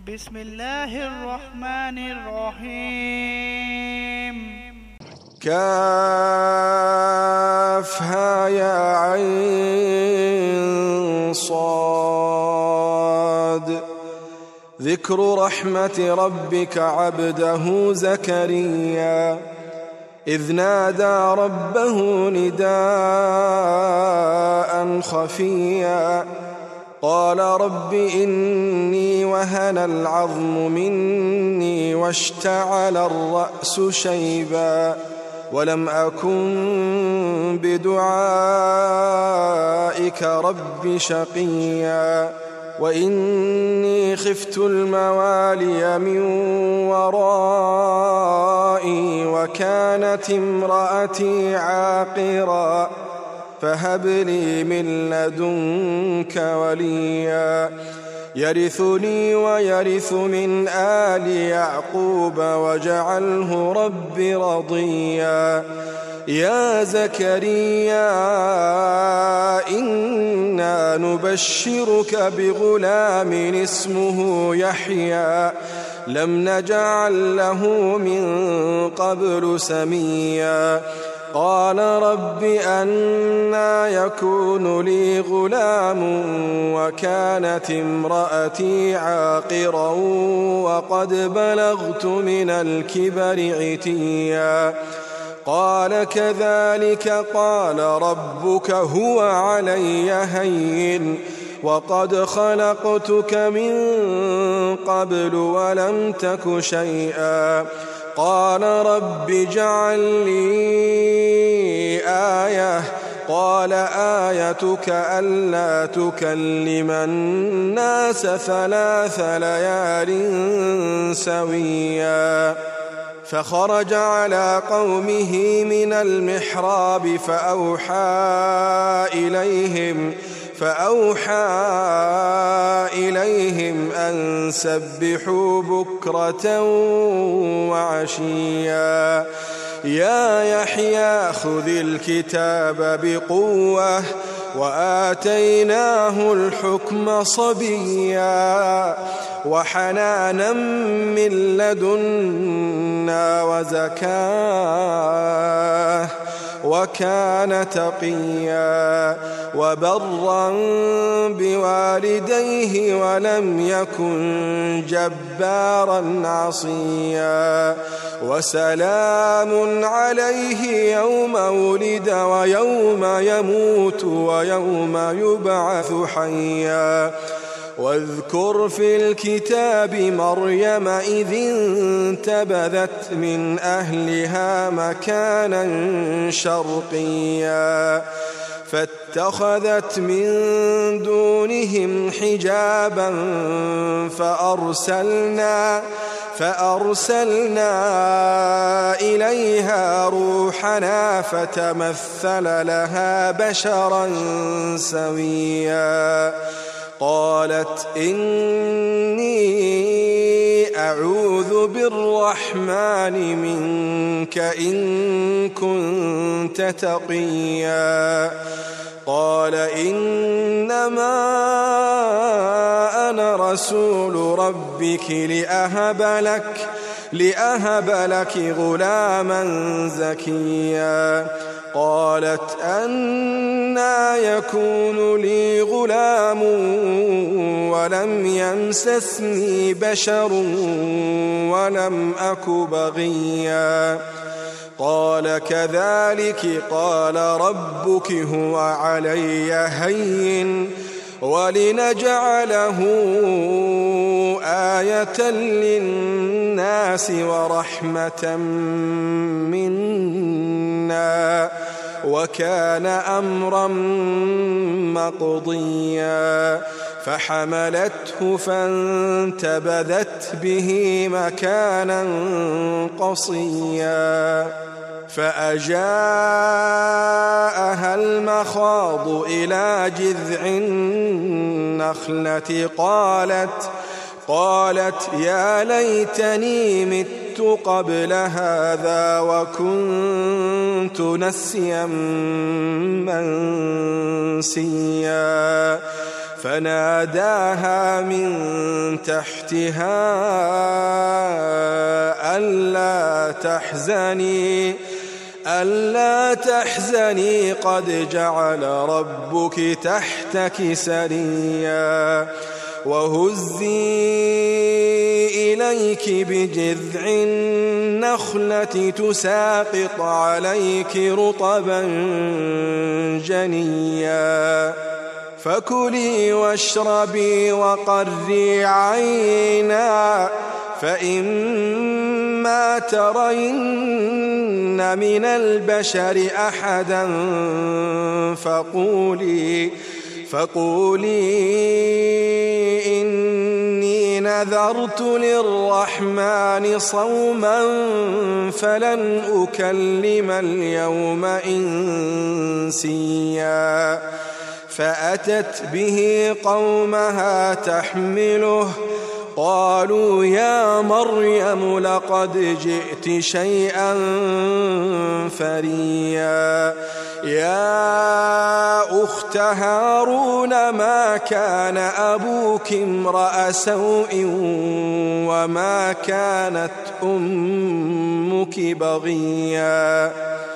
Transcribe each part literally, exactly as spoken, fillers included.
بسم الله الرحمن الرحيم. كافها يا عين صاد. ذكر رحمة ربك عبده زكريا إذ نادى ربه نداء خفيا قال رب إني وهن العظم مني واشتعل الرأس شيبا ولم أكن بدعائك رب شقيا وإني خفت الموالي من ورائي وكانت امرأتي عاقرا فهب لي من لدنك وليا يرثني ويرث من آل يعقوب واجعله رب رضيا. يا زكريا إنا نبشرك بغلام اسمه يحيى لم نجعل له من قبل سميا قال رب أنى يكون لي غلام وكانت امرأتي عاقرا وقد بلغت من الكبر عتيا قال كذلك قال ربك هو علي هين وقد خلقتك من قبل ولم تك شيئا قال رب اجعل لي آية قال آيتك ألا تكلم الناس ثلاث ليال سويا فخرج على قومه من المحراب فأوحى إليهم فأوحى إليهم أن سبحوا بكرة وعشيا يا يحيى خذ الكتاب بقوة وآتيناه الحكم صبيا وحنانا من لدنا وزكاة وكان تقيا وبرا بوالديه ولم يكن جبارا عصيا وسلام عليه يوم ولد ويوم يموت ويوم يبعث حيا واذكر في الكتاب مريم إذ انتبذت من أهلها مكانا شرقيا فاتخذت من دونهم حجابا فأرسلنا فأرسلنا إليها روحنا فتمثل لها بشرا سويا قالت إني أعوذ بالرحمن منك إن كنت تقيا قال إنما أنا رسول ربك لأهب لك لأهب لك غلاما زكيا قالت أنى يكون لي غلام ولم يمسسني بشر ولم أك بغيا قال كذلك قال ربك هو علي هين ولنجعله آية للناس ورحمة منا وكان أمرا مقضيا فحملته فانتبذت به مكانا قصيا فأجاءها المخاض إلى جذع النخلة قالت قالت يا ليتني مت قبل هذا وكنت نسيا منسيا فناداها من تحتها ألا تحزني ألا تحزني قد جعل ربك تحتك سريا وهزي إليك بجذع النخلة تساقط عليك رطبا جنيا فكلي واشربي وقري عينا فإما ترين من البشر أحدا فقولي فقولي إني نذرت للرحمن صوما فلن أكلم اليوم إنسيا فأتت به قومها تحمله قالوا يا مريم لقد جئت شيئا فريا يا أخت هارون ما كان أبوك امرأ سوء وما كانت أمك بغيا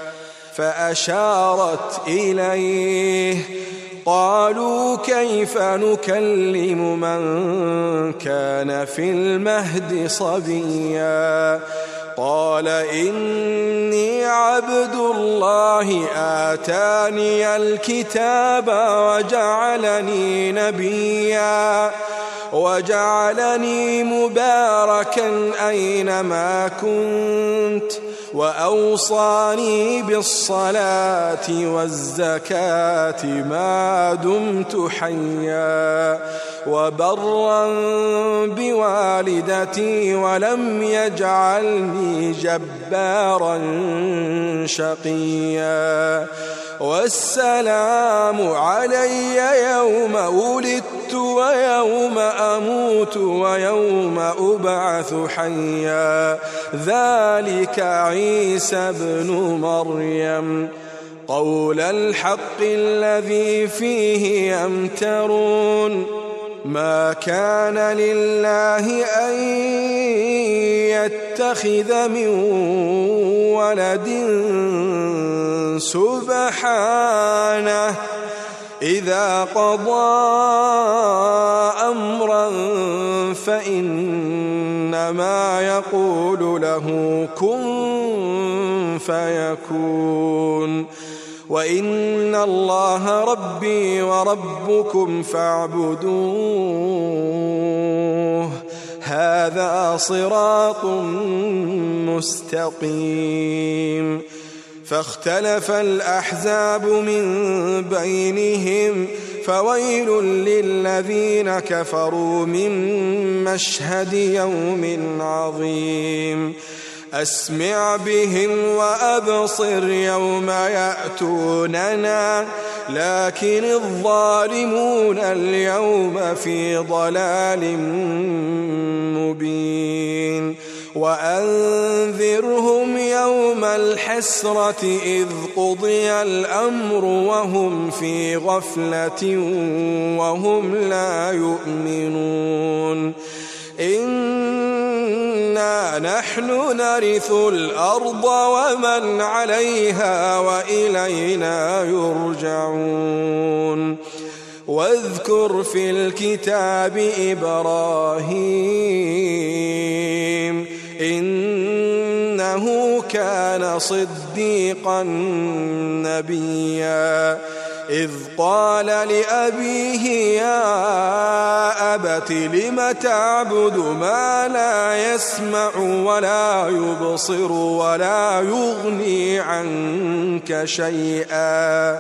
فأشارت إليه قالوا كيف نكلم من كان في المهد صبيا قال إني عبد الله آتاني الكتاب وجعلني نبيا وجعلني مباركا أينما كنت وأوصاني بالصلاة والزكاة ما دمت حيا وبرا بوالدتي ولم يجعلني جبارا شقيا والسلام علي يوم ولدت ويوم أموت ويوم أبعث حيا ذلك عيسى ابن مريم قول الحق الذي فيه يمترون ما كان لله أن يتخذ من ولد سبحانه إذا قضى أمرا فإنما يقول له كن فيكون وإن الله ربي وربكم فاعبدوه هذا صراط مستقيم فاختلف الأحزاب من بينهم فويل للذين كفروا من مشهد يوم عظيم أسمع بهم وأبصر يوم يأتوننا لكن الظالمون اليوم في ضلال مبين وأنذرهم يوم الحسرة إذ قضي الأمر وهم في غفلة وهم لا يؤمنون إنا نحن نرث الأرض ومن عليها وإلينا يرجعون واذكر في الكتاب إبراهيم إنه كان صديقا نبيا إذ قال لأبيه يا أبت لم تعبد ما لا يسمع ولا يبصر ولا يغني عنك شيئا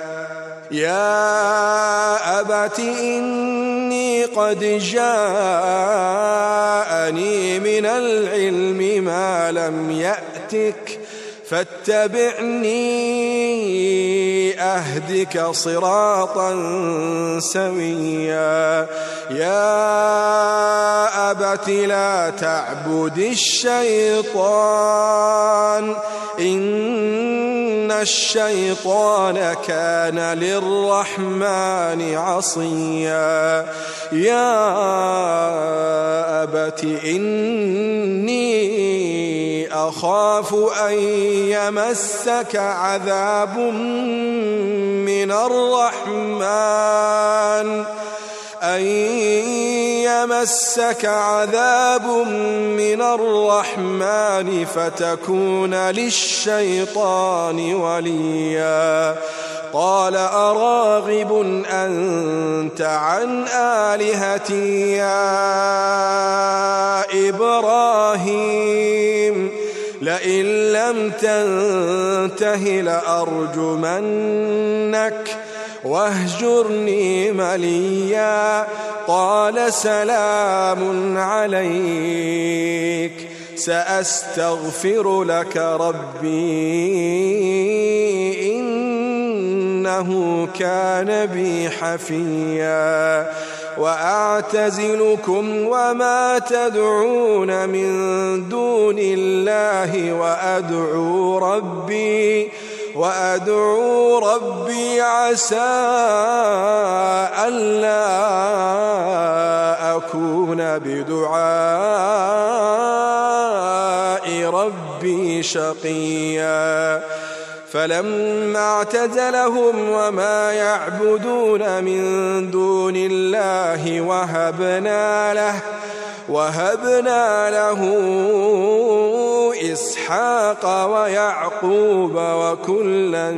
يا أبت إني قد جاءني من العلم ما لم يأتك فاتبعني أهدك صراطا سويا يا أبت لا تعبد الشيطان إن إن الشيطان كان للرحمن عصيا يا أبت إني أخاف أن يمسك عذاب من الرحمن أن يمسك عذاب من الرحمن فتكون للشيطان وليا قال أراغب أنت عن آلهتي يا إبراهيم لئن لم تنته لأرجمنك واهجرني مليا قال سلام عليك سأستغفر لك ربي إنه كان بي حفيا وأعتزلكم وما تدعون من دون الله وأدعو ربي وأدعو ربي عسى ألا أكون بدعاء ربي شقيا فلما اعتزلهم وما يعبدون من دون الله وهبنا له وهبنا له إسحاق ويعقوب وكلا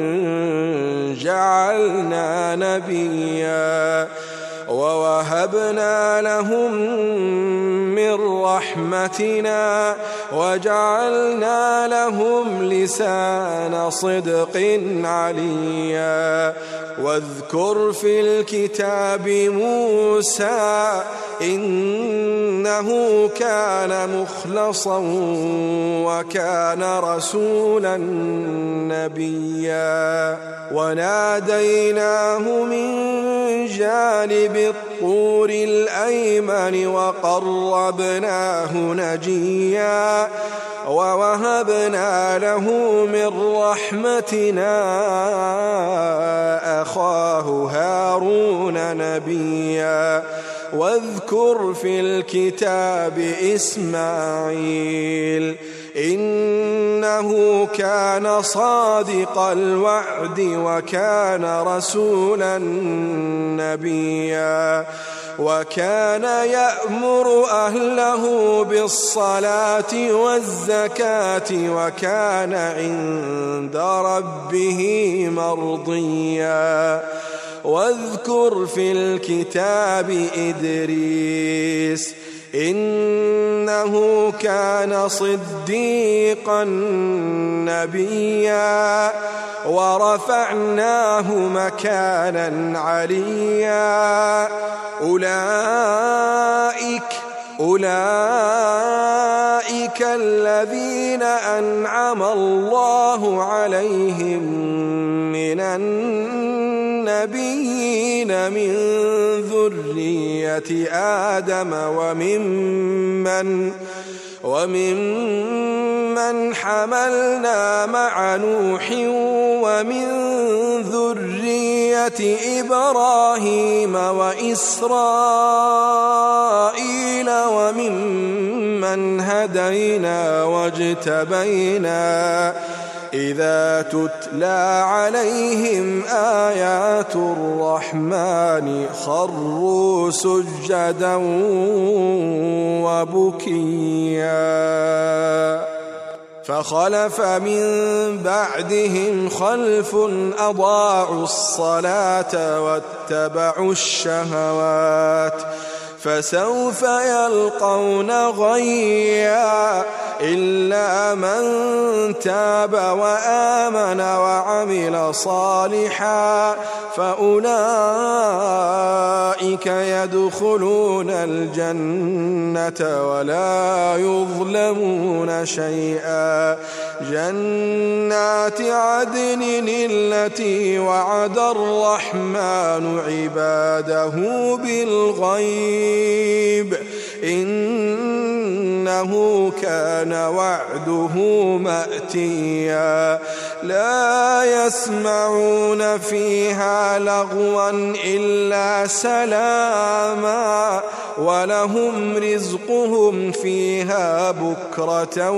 جعلنا نبيا ووهبنا لهم من رحمتنا وجعلنا لهم لسان صدق عليا واذكر في الكتاب موسى إنه كان مخلصا وكان رسولا نبيا وناديناه من جانب الطور الأيمن وقربناه نجيا ووهبنا له من رحمتنا أخاه هارون نبيا واذكر في الكتاب إسماعيل إنه كان صادق الوعد وكان رسولا نبيا وكان يأمر أهله بالصلاة والزكاة وكان عند ربه مرضيا واذكر في الكتاب إدريس إنه كان صديقا نبيا ورفعناه مكانا عليا أولئك أولئك الذين أنعم الله عليهم من النبيين من ذرية آدم وممن وممن حملنا مع نوح ومن ذرية إبراهيم وإسرائيل وممن هدينا واجتبينا إذا تتلى عليهم آيات الرحمن خروا سجدا وبكيا فخلف من بعدهم خلف أضاعوا الصلاة واتبعوا الشهوات فسوف يلقون غيا إلا من تاب وآمن وعمل صالحا فأولئك يدخلون الجنة ولا يظلمون شيئا جنات عدن التي وعد الرحمن عباده بالغيب إن إنه كان وعده مأتيا لا يسمعون فيها لغوا إلا سلاما ولهم رزقهم فيها بكرة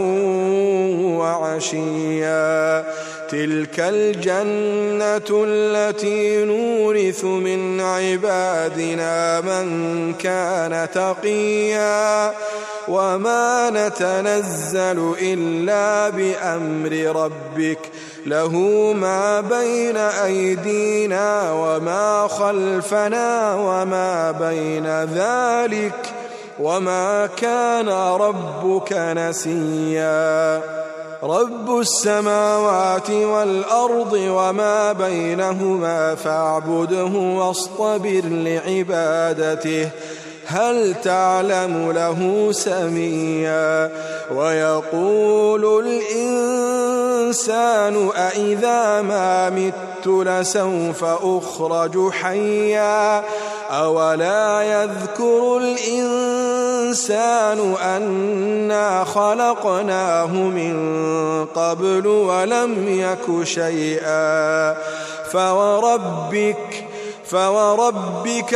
وعشيا تلك الجنة التي نورث من عبادنا من كان تقيا وما نتنزل إلا بأمر ربك له ما بين أيدينا وما خلفنا وما بين ذلك وما كان ربك نسيا رب السماوات والأرض وما بينهما فاعبده واصطبر لعبادته هل تعلم له سميا ويقول الإنسان أإذا ما مت لسوف أخرج حيا أولا يذكر الإنسان أنا خلقناه من قبل ولم يك شيئا فوربك فوربك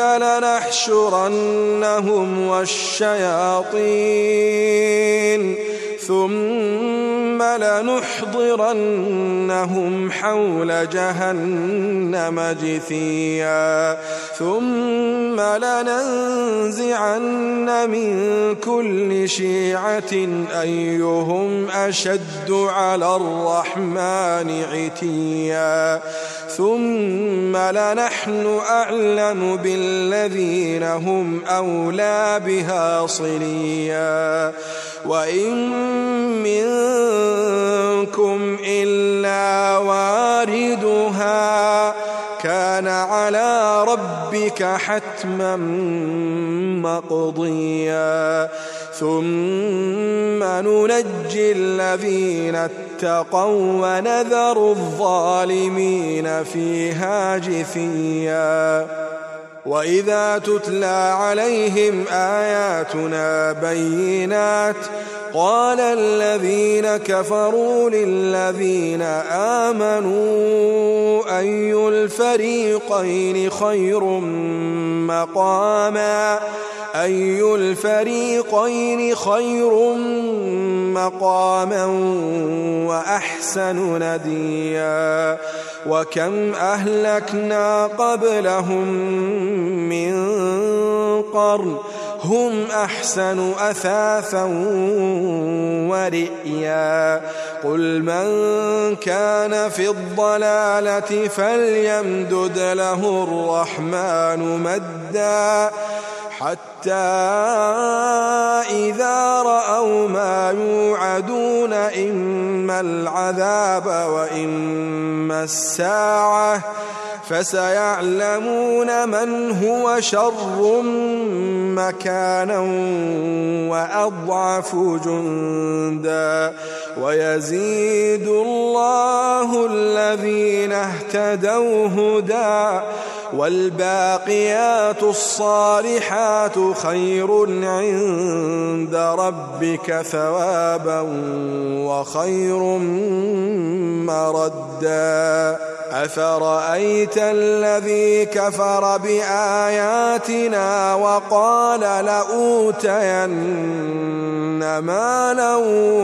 لنحشرنهم والشياطين ثم لنحضرنهم حول جهنم جثيا ثم لننزعن من كل شيعة أيهم أشد على الرحمن عتيا ثم لنحن أعلم بالذين هم أولى بها صليا وإن منكم إلا واردها كان على ربك حتما مقضيا ثم ننجي الذين اتقوا ونذر الظالمين فيها جثيا وإذا تتلى عليهم آياتنا بينات قال الذين كفروا للذين آمنوا أي الفريقين خير مقاما أي الفريقين خير مقاما وأحسن نديا وكم أهلكنا قبلهم من قرن هم أحسن أثاثا ورئيا قل من كان في الضلالة فليمدد له الرحمن مدا حتى إذا رأوا ما يوعدون إما العذاب وإما الساعة فسيعلمون من هو شر مكانا وأضعف جندا ويزيد الله الذين اهتدوا هدى والباقيات الصالحات خير عند ربك ثوابا وخير مردا أفرأيت الذي كفر بآياتنا وقال لأوتين مالا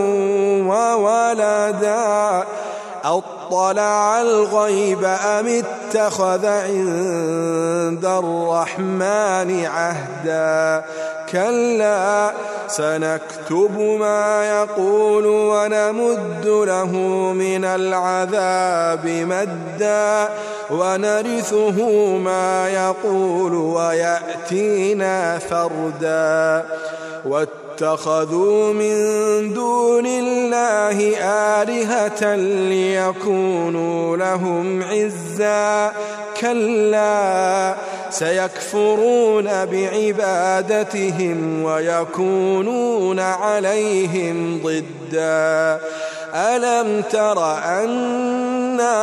وولدا أطلع الغيب أم اتخذ عند الرحمن عهدا كلا سنكتب ما يقول ونمد له من العذاب مدا ونرثه ما يقول ويأتينا فردا واتخذوا من دون الله آلهة ليكونوا لهم عزا كلا سيكفرون بعبادتهم ويكونون عليهم ضدا ألم تر أنا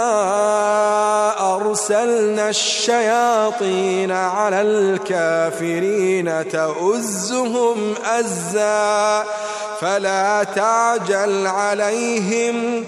أرسلنا الشياطين على الكافرين تؤزهم أزا فلا تعجل عليهم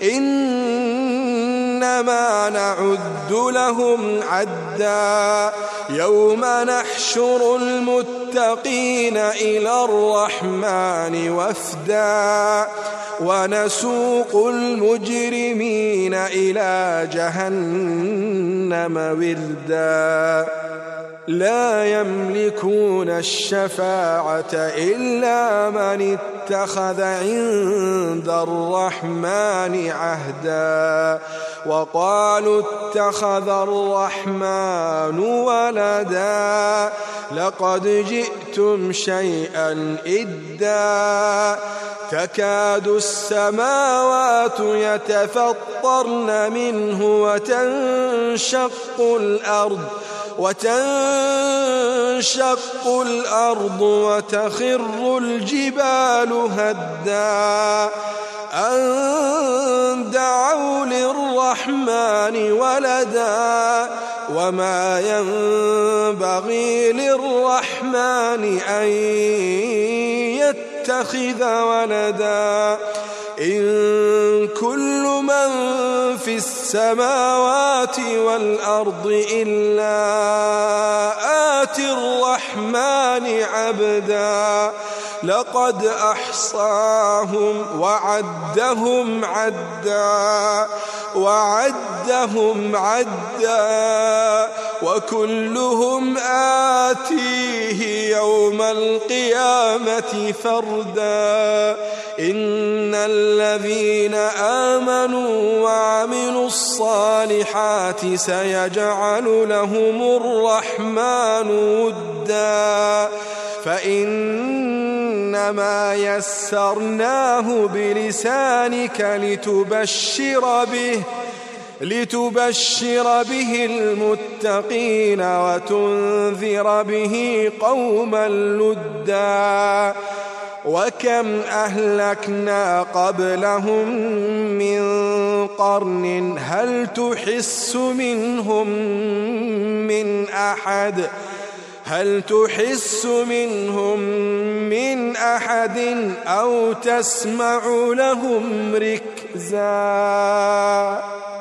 إنما نعد لهم عدا يوم نحشر المتقين إلى الرحمن وفدا ونسوق المجرمين إلى جهنم وردا لا يملكون الشفاعة إلا من اتخذ عند الرحمن عهدا وقالوا اتخذ الرحمن ولدا لقد جئتم شيئا إدا تكاد السماوات يتفطرن منه وتنشق الأرض وتنشق الأرض وتخر الجبال هدا أن دعوا للرحمن ولدا وما ينبغي للرحمن أن يتخذ ولدا إن كل من في السماوات والأرض إلا آتي الرحمن عبدا لقد أحصاهم وعدهم عدا وعدهم عدا وكلهم آتيه يوم القيامة فردا إن الذين آمنوا وعملوا الصالحات سيجعل لهم الرحمن ودا فإنما يسرناه بلسانك لتبشر به لتبشر به المتقين وتنذر به قوما لدا وكم أهلكنا قبلهم من قرن هل تحس منهم من أحد هل تحس منهم من أحد أو تسمع لهم ركزا.